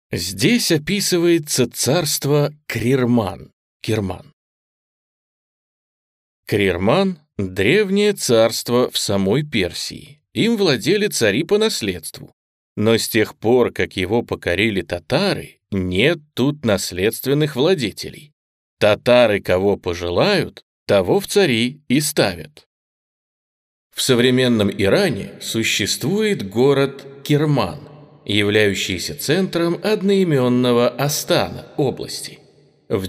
Здесь описывается царство Крирман, Кирман. Крирман — древнее царство в самой Персии. Им владели цари по наследству. Но с тех пор, как его покорили татары, нет тут наследственных владетелей. Татары кого пожелают, того в цари и ставят. В современном Иране существует город Кирман, являющийся центром одноименного Астана области. В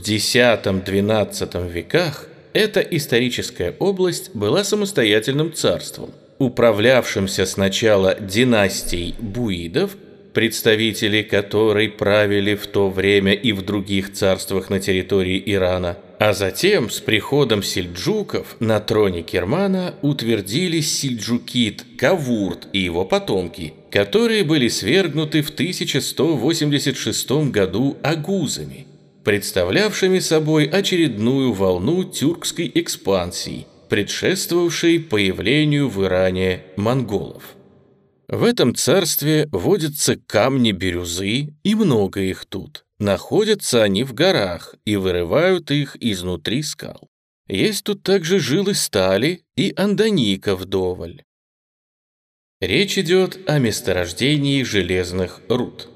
X-XII веках эта историческая область была самостоятельным царством, управлявшимся сначала династией буидов, представители которой правили в то время и в других царствах на территории Ирана, а затем с приходом сельджуков на троне Кирмана утвердились сельджукид Кавурт и его потомки, которые были свергнуты в 1186 году агузами, представлявшими собой очередную волну тюркской экспансии, предшествовавшей появлению в Иране монголов. В этом царстве водятся камни бирюзы, и много их тут. Находятся они в горах и вырывают их изнутри скал. Есть тут также жилы стали и андоника вдоволь. Речь идет о месторождении железных руд.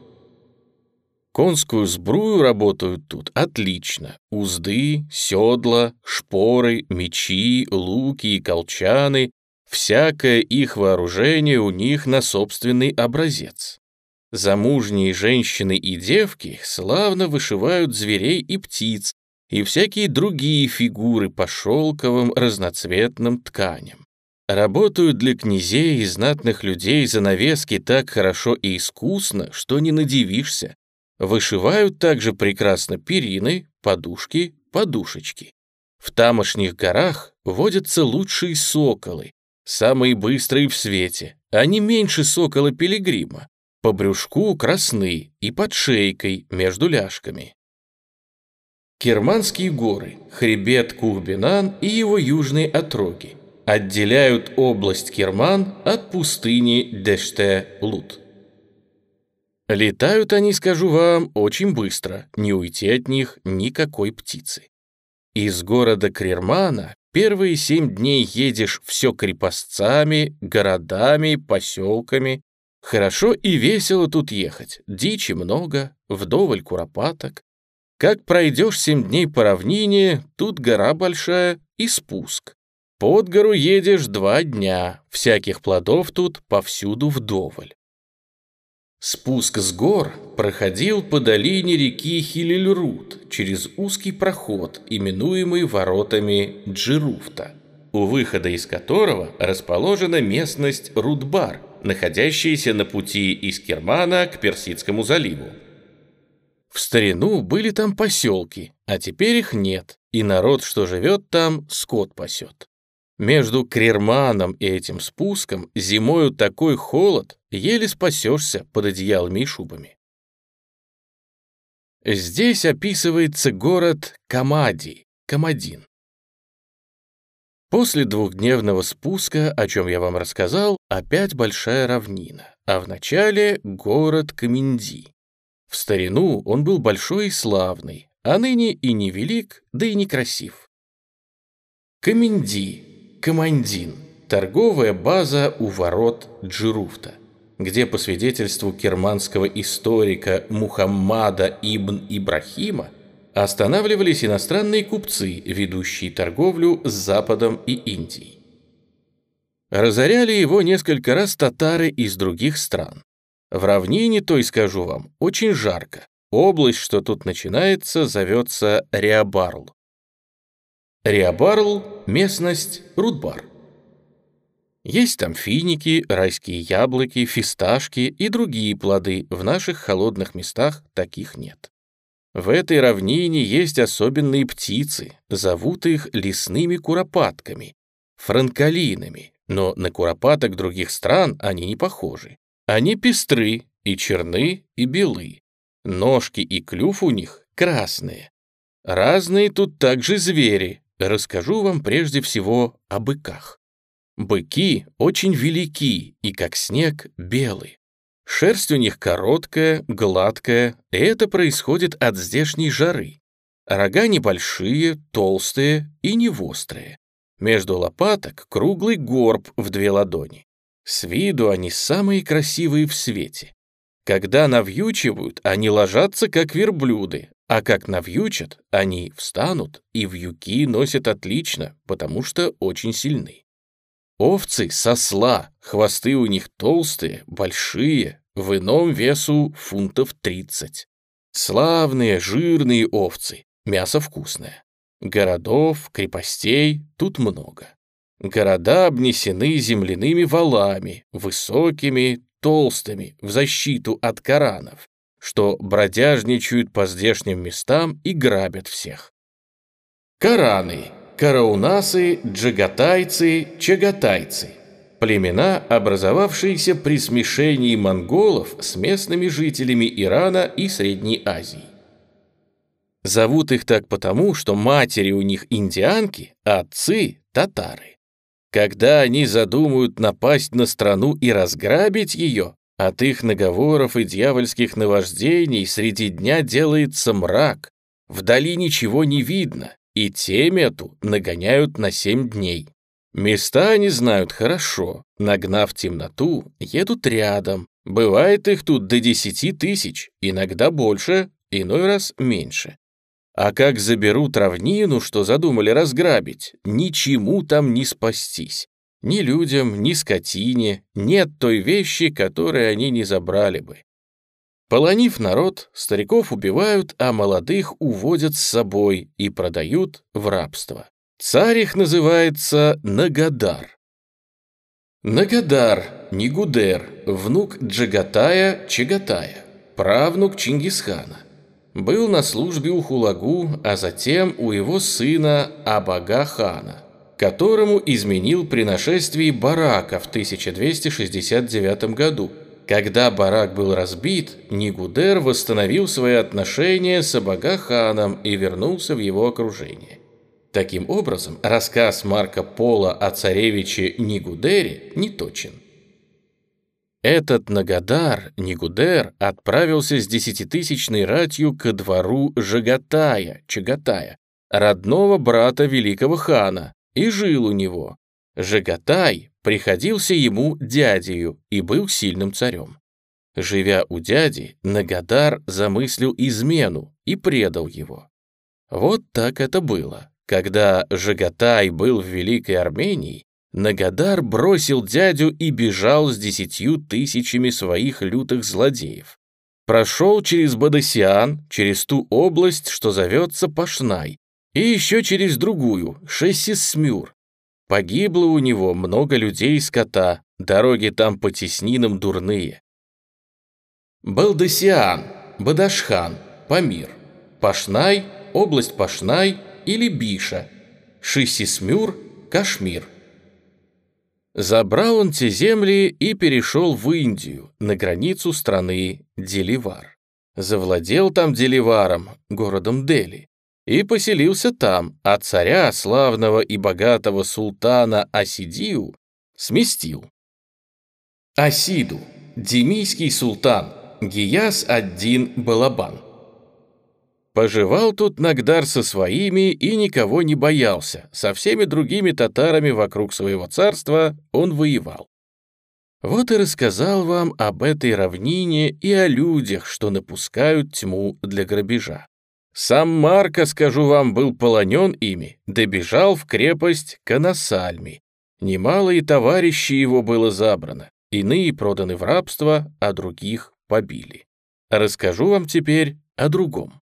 Конскую сбрую работают тут отлично. Узды, седла, шпоры, мечи, луки и колчаны. Всякое их вооружение у них на собственный образец. Замужние женщины и девки славно вышивают зверей и птиц и всякие другие фигуры по шелковым разноцветным тканям. Работают для князей и знатных людей занавески так хорошо и искусно, что не надивишься. Вышивают также прекрасно перины, подушки, подушечки. В тамошних горах водятся лучшие соколы, самые быстрые в свете, они меньше сокола-пилигрима, по брюшку красны и под шейкой между ляжками. Кирманские горы, хребет Кухбинан и его южные отроги отделяют область Кирман от пустыни Деште-Лут. Летают они, скажу вам, очень быстро, не уйти от них никакой птицы. Из города Крирмана первые 7 дней едешь все крепостцами, городами, поселками. Хорошо и весело тут ехать, дичи много, вдоволь куропаток. Как пройдешь 7 дней по равнине, тут гора большая и спуск. Под гору едешь 2 дня, всяких плодов тут повсюду вдоволь. Спуск с гор проходил по долине реки Хилильрут через узкий проход, именуемый воротами Джируфта, у выхода из которого расположена местность Рудбар, находящаяся на пути из Кирмана к Персидскому заливу. В старину были там поселки, а теперь их нет, и народ, что живет там, скот пасет. Между Крирманом и этим спуском зимою такой холод, еле спасешься под одеялами и шубами. Здесь описывается город Камади, Камадин. После 2-дневного спуска, о чем я вам рассказал, опять большая равнина, а в начале город Каминди. В старину он был большой и славный, а ныне и невелик, да и некрасив. Каминди, Камандин – торговая база у ворот Джируфта, где, по свидетельству кирманского историка Мухаммада ибн Ибрахима, останавливались иностранные купцы, ведущие торговлю с Западом и Индией. Разоряли его несколько раз татары из других стран. В равнине, той скажу вам, очень жарко. Область, что тут начинается, зовется Риабарл. Риабарл – местность Рудбар. Есть там финики, райские яблоки, фисташки и другие плоды, в наших холодных местах таких нет. В этой равнине есть особенные птицы, зовут их лесными куропатками, франколинами, но на куропаток других стран они не похожи. Они пестры, и черны, и белы. Ножки и клюв у них красные. Разные тут также звери. Расскажу вам прежде всего о быках. Быки очень велики и, как снег, белы. Шерсть у них короткая, гладкая, и это происходит от здешней жары. Рога небольшие, толстые и невострые. Между лопаток круглый горб в 2 ладони. С виду они самые красивые в свете. Когда навьючивают, они ложатся, как верблюды, а как навьючат, они встанут и вьюки носят отлично, потому что очень сильны. Овцы с осла, хвосты у них толстые, большие, в ином весу фунтов 30. Славные, жирные овцы, мясо вкусное. Городов, крепостей тут много. Города обнесены земляными валами, высокими, толстыми, в защиту от коранов, что бродяжничают по здешним местам и грабят всех. Кораны, караунасы, джагатайцы, чагатайцы – племена, образовавшиеся при смешении монголов с местными жителями Ирана и Средней Азии. Зовут их так потому, что матери у них индианки, а отцы – татары. Когда они задумают напасть на страну и разграбить ее, от их наговоров и дьявольских наваждений среди дня делается мрак, вдали ничего не видно, и темь эту нагоняют на 7 дней. Места они знают хорошо, нагнав темноту, едут рядом, бывает их тут до 10 тысяч, иногда больше, иной раз меньше. А как заберут равнину, что задумали разграбить, ничему там не спастись. Ни людям, ни скотине нет той вещи, которой они не забрали бы. Полонив народ, стариков убивают, а молодых уводят с собой и продают в рабство. Царь их называется Нагадар. Нагадар, Нигудер, внук Джагатая, Чагатая, правнук Чингисхана. Был на службе у Хулагу, а затем у его сына Абага-хана, которому изменил при нашествии Барака в 1269 году. Когда Барак был разбит, Нигудер восстановил свои отношения с Абага-ханом и вернулся в его окружение. Таким образом, рассказ Марко Поло о царевиче Нигудере неточен. Этот Нагадар, Нигудер, отправился с 10-тысячной ратью ко двору Жагатая, Чагатая, родного брата великого хана, и жил у него. Жагатай приходился ему дядею и был сильным царем. Живя у дяди, Нагадар замыслил измену и предал его. Вот так это было. Когда Жагатай был в Великой Армении, Нагадар бросил дядю и бежал с 10 тысячами своих лютых злодеев. Прошел через Бадасиан, через ту область, что зовется Пашнай, и еще через другую, Шессисмюр. Погибло у него много людей и скота, дороги там по теснинам дурные. Балдасиан, Бадашхан, Памир, Пашнай, область Пашнай или Биша, Шессисмюр, Кашмир. Забрал он те земли и перешел в Индию, на границу страны Деливар. Завладел там Деливаром, городом Дели, и поселился там, а царя, славного и богатого султана Асидию, сместил. Асиду, демийский султан, Гияс ад-Дин Балабан. Поживал тут Нагдар со своими и никого не боялся, со всеми другими татарами вокруг своего царства он воевал. Вот и рассказал вам об этой равнине и о людях, что напускают тьму для грабежа. Сам Марко, скажу вам, был полонен ими, добежал в крепость Канасальми. Немало и товарищей его было забрано, иные проданы в рабство, а других побили. Расскажу вам теперь о другом.